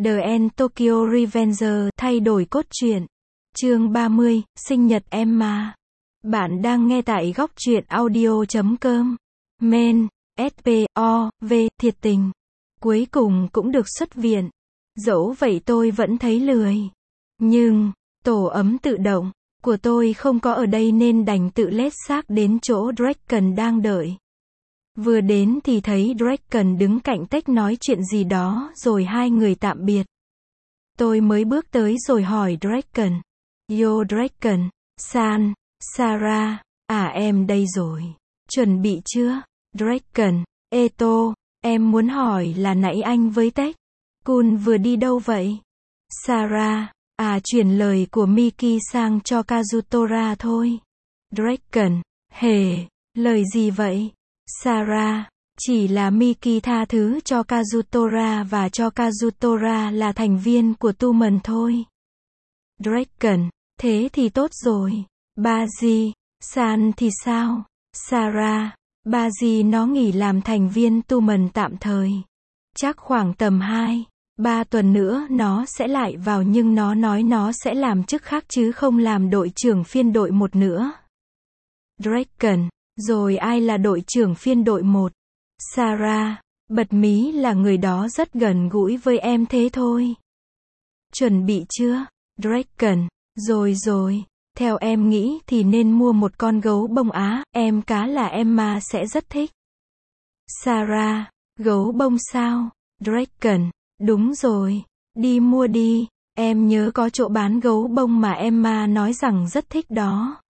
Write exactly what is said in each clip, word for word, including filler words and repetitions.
The End Tokyo Revenger, thay đổi cốt truyện. Chương ba mươi, sinh nhật Emma. Bạn đang nghe tại góc truyện audio chấm com. Men, ét pê o vê, thiệt tình. Cuối cùng cũng được xuất viện. Dẫu vậy tôi vẫn thấy lười. Nhưng, tổ ấm tự động của tôi không có ở đây nên đành tự lết xác đến chỗ Draken đang đợi. Vừa đến thì thấy Draken đứng cạnh Tech nói chuyện gì đó rồi hai người tạm biệt. Tôi mới bước tới rồi hỏi Draken. Yo Draken, San, Sarah, à em đây rồi. Chuẩn bị chưa? Draken, Eto, em muốn hỏi là nãy anh với Tech Kun vừa đi đâu vậy? Sarah, à chuyển lời của Miki sang cho Kazutora thôi. Draken, hề, lời gì vậy? Sarah, chỉ là Miki tha thứ cho Kazutora và cho Kazutora là thành viên của Tumen thôi. Draken, thế thì tốt rồi. Baji, San thì sao? Sarah, Baji nó nghỉ làm thành viên Tumen tạm thời. Chắc khoảng tầm hai, ba tuần nữa nó sẽ lại vào nhưng nó nói nó sẽ làm chức khác chứ không làm đội trưởng phiên đội một nữa. Draken, rồi ai là đội trưởng phiên đội một? Sarah, bật mí là người đó rất gần gũi với em thế thôi. Chuẩn bị chưa? Draken, rồi rồi, theo em nghĩ thì nên mua một con gấu bông Á, em cá là Emma sẽ rất thích. Sarah, gấu bông sao? Draken, đúng rồi, đi mua đi, em nhớ có chỗ bán gấu bông mà Emma nói rằng rất thích đó.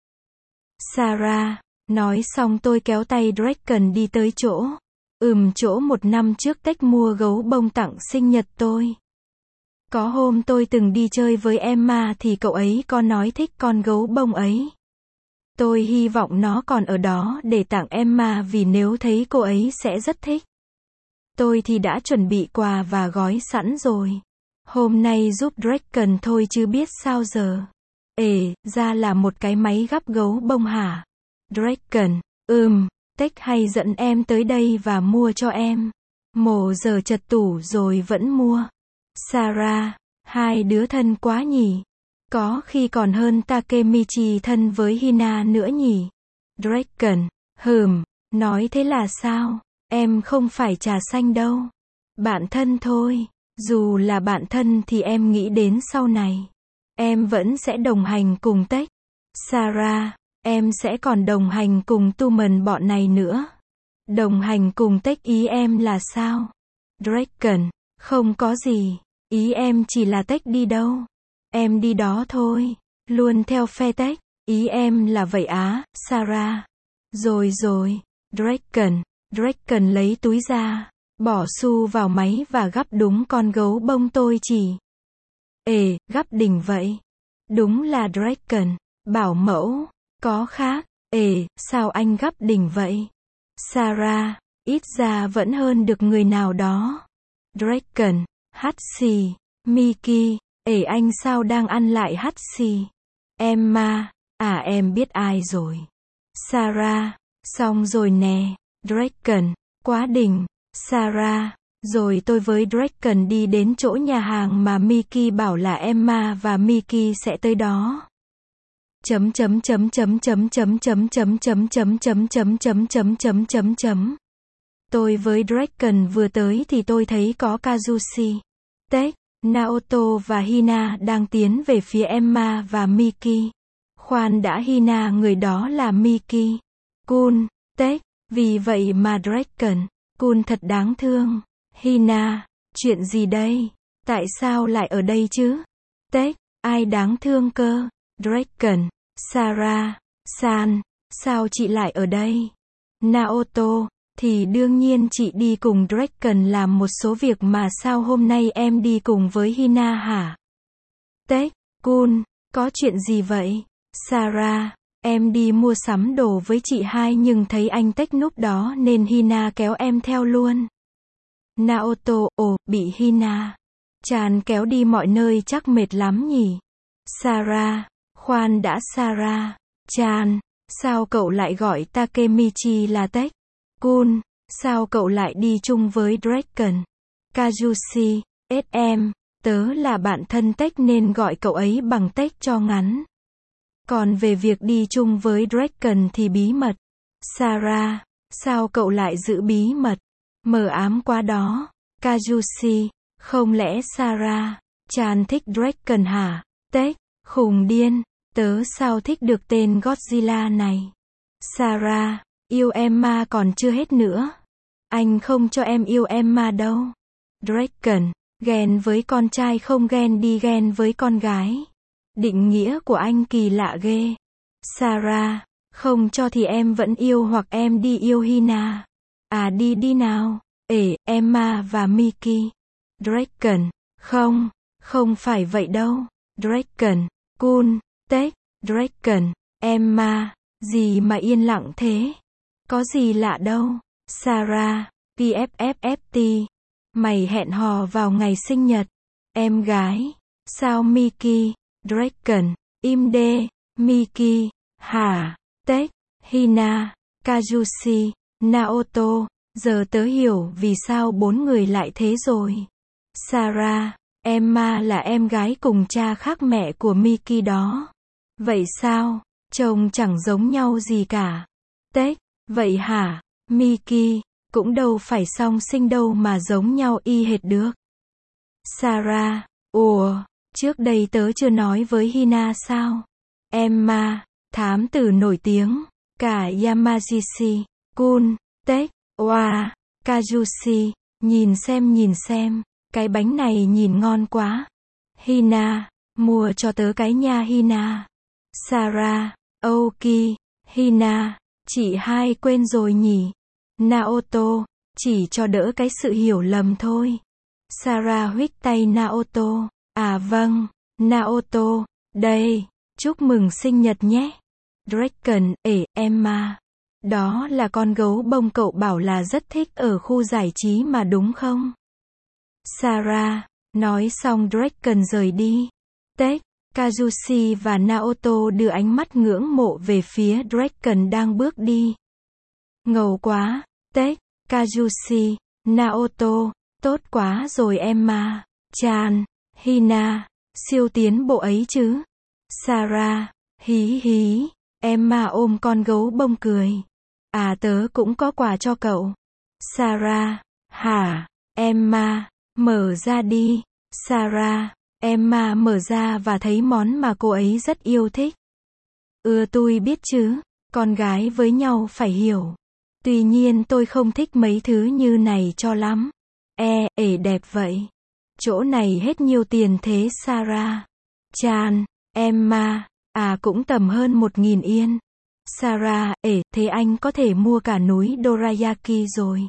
Sarah, nói xong tôi kéo tay Draken đi tới chỗ. Ừm chỗ một năm trước Tech mua gấu bông tặng sinh nhật tôi. Có hôm tôi từng đi chơi với Emma thì cậu ấy có nói thích con gấu bông ấy. Tôi hy vọng nó còn ở đó để tặng Emma vì nếu thấy cô ấy sẽ rất thích. Tôi thì đã chuẩn bị quà và gói sẵn rồi. Hôm nay giúp Draken thôi chứ biết sao giờ. Ê, ra là một cái máy gắp gấu bông hả? Draken, ừm, Tech hay dẫn em tới đây và mua cho em. Mồ giờ chật tủ rồi vẫn mua. Sarah, hai đứa thân quá nhỉ. Có khi còn hơn Takemichi thân với Hina nữa nhỉ. Draken, hừm, nói thế là sao? Em không phải trà xanh đâu. Bạn thân thôi. Dù là bạn thân thì em nghĩ đến sau này. Em vẫn sẽ đồng hành cùng Tech. Sarah, em sẽ còn đồng hành cùng Tumen bọn này nữa. Đồng hành cùng Tech ý em là sao? Draken, không có gì. Ý em chỉ là Tech đi đâu. Em đi đó thôi. Luôn theo phe Tech. Ý em là vậy á, Sarah. Rồi rồi. Draken. Draken lấy túi ra. Bỏ xu vào máy và gắp đúng con gấu bông tôi chỉ. Ê, gắp đỉnh vậy. Đúng là Draken. Bảo mẫu. Có khác. Ê, sao anh gắp đỉnh vậy? Sarah, ít ra vẫn hơn được người nào đó. Draken, hắt xì. Miki, ê anh sao đang ăn lại hắt xì? Emma, à em biết ai rồi. Sarah, xong rồi nè. Draken, quá đỉnh. Sarah, rồi tôi với Draken đi đến chỗ nhà hàng mà Miki bảo là Emma và Miki sẽ tới đó. Chấm chấm chấm chấm chấm chấm chấm chấm chấm chấm chấm chấm chấm chấm chấm chấm chấm. Tôi với Draken vừa tới thì tôi thấy có Kazushi, Tech, Naoto và Hina đang tiến về phía Emma và Miki. Khoan đã, Hina người đó là Miki. Kun, Tech, vì vậy mà Draken, Kun thật đáng thương. Hina, chuyện gì đây? Tại sao lại ở đây chứ? Tech, ai đáng thương cơ? Draken, Sarah, San, sao chị lại ở đây? Naoto, thì đương nhiên chị đi cùng Draken làm một số việc mà sao hôm nay em đi cùng với Hina hả? Tech, Kun, có chuyện gì vậy? Sarah, em đi mua sắm đồ với chị hai nhưng thấy anh Tech núp đó nên Hina kéo em theo luôn. Naoto, ồ, bị Hina Chan kéo đi mọi nơi chắc mệt lắm nhỉ? Sarah, khoan đã Sarah, Chan, sao cậu lại gọi Takemichi là Tech? Kun, sao cậu lại đi chung với Draken? Kazushi, ét em, Tớ là bạn thân Tech nên gọi cậu ấy bằng Tech cho ngắn. Còn về việc đi chung với Draken thì bí mật. Sarah, sao cậu lại giữ bí mật? Mờ ám quá đó. Kazushi, không lẽ Sarah, Chan thích Draken hả? Tech, khùng điên, tớ sao thích được tên Godzilla này? Sarah, yêu em mà còn chưa hết nữa. Anh không cho em yêu em mà đâu. Draken, ghen với con trai không ghen đi ghen với con gái. Định nghĩa của anh kỳ lạ ghê. Sarah, không cho thì em vẫn yêu hoặc em đi yêu Hina. À đi đi nào. Ể, Emma và Mickey. Draken, không, không phải vậy đâu. Draken, cool, Tech, Draken, Emma, gì mà yên lặng thế? Có gì lạ đâu. Sarah, pê ép ép ép tê, mày hẹn hò vào ngày sinh nhật. Em gái, sao Mickey? Draken, im đê, Mickey, hả? Tech, Hina, Kazushi, Naoto, giờ tớ hiểu vì sao bốn người lại thế rồi. Sarah, Emma là em gái cùng cha khác mẹ của Mickey đó. Vậy sao? Trông chẳng giống nhau gì cả. Tech, vậy hả? Mickey, cũng đâu phải song sinh đâu mà giống nhau y hệt được. Sarah, ủa, trước đây tớ chưa nói với Hina sao? Emma, thám tử nổi tiếng, cả Yamagishi, Kun, Tech, Oa, Kazushi, nhìn xem nhìn xem, cái bánh này nhìn ngon quá. Hina, mua cho tớ cái nha Hina. Sarah, ok, Hina, chị hai quên rồi nhỉ? Naoto, chỉ cho đỡ cái sự hiểu lầm thôi. Sarah huých tay Naoto, à vâng, Naoto, đây, chúc mừng sinh nhật nhé. Draken, ể, Emma. Đó là con gấu bông cậu bảo là rất thích ở khu giải trí mà đúng không? Sarah, nói xong Draken rời đi. Tech, Kazushi và Naoto đưa ánh mắt ngưỡng mộ về phía Draken đang bước đi. Ngầu quá, Tech, Kazushi, Naoto, tốt quá rồi Emma, Chan, Hina, siêu tiến bộ ấy chứ. Sarah, hí hí, Emma ôm con gấu bông cười. À tớ cũng có quà cho cậu. Sarah, hả? Emma, mở ra đi. Sarah, Emma mở ra và thấy món mà cô ấy rất yêu thích. Ừ tôi biết chứ, con gái với nhau phải hiểu. Tuy nhiên tôi không thích mấy thứ như này cho lắm. E, ể đẹp vậy. Chỗ này hết nhiêu tiền thế Sarah? Chan, Emma, à cũng tầm hơn một nghìn yên. Sarah, ể, thế anh có thể mua cả núi Dorayaki rồi.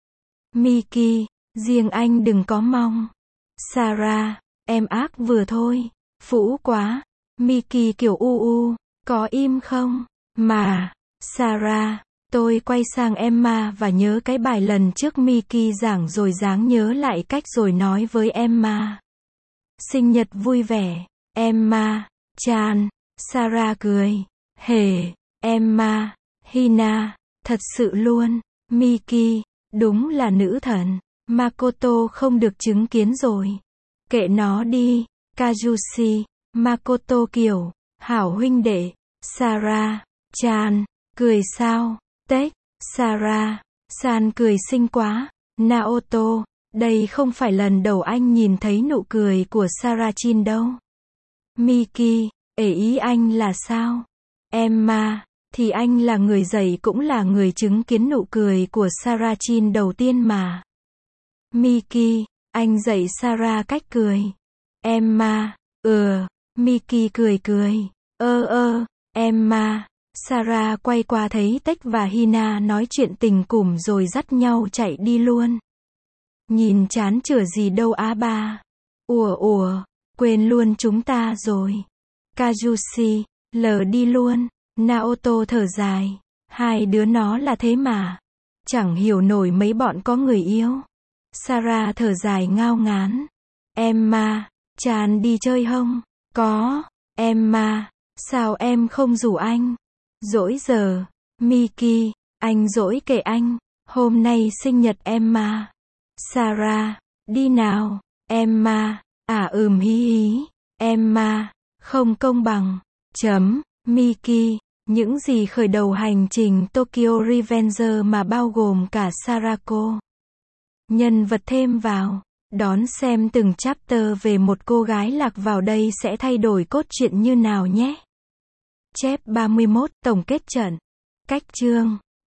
Mickey, riêng anh đừng có mong. Sarah, em ác vừa thôi. Phũ quá. Mickey kiểu u u, có im không? Mà, Sarah, tôi quay sang Emma và nhớ cái bài lần trước Mickey giảng rồi dáng nhớ lại cách rồi nói với Emma. Sinh nhật vui vẻ. Emma, Chan, Sarah cười. Hề, Emma, Hina, thật sự luôn. Mickey, đúng là nữ thần. Makoto không được chứng kiến rồi. Kệ nó đi. Kazushi, Makoto kiểu, hảo huynh đệ. Sarah, Chan, cười sao? Tech, Sarah, San cười xinh quá. Naoto, đây không phải lần đầu anh nhìn thấy nụ cười của Sarachin đâu. Mickey, ể ý anh là sao? Emma, thì anh là người dạy cũng là người chứng kiến nụ cười của Sarachin đầu tiên mà. Mickey, anh dạy Sarah cách cười. Emma, ừ, Mickey cười cười. Ơ ơ, Emma. Sarah quay qua thấy Tech và Hina nói chuyện tình cùm rồi dắt nhau chạy đi luôn. Nhìn chán chửa gì đâu á ba. Ủa ủa, quên luôn chúng ta rồi. Kazushi, lờ đi luôn. Naoto thở dài. Hai đứa nó là thế mà. Chẳng hiểu nổi mấy bọn có người yêu. Sarah thở dài ngao ngán. Emma, Chan đi chơi không? Có. Emma, sao em không rủ anh? Dỗi giờ. Mickey, anh dỗi kệ anh. Hôm nay sinh nhật Emma. Sarah, đi nào. Emma, À ừm hí hí, Emma, không công bằng. Chấm, Miki, những gì khởi đầu hành trình Tokyo Revenger mà bao gồm cả Sarako. Nhân vật thêm vào. Đón xem từng chapter về một cô gái lạc vào đây sẽ thay đổi cốt truyện như nào nhé. Chép ba mươi mốt, tổng kết trận. Cách chương.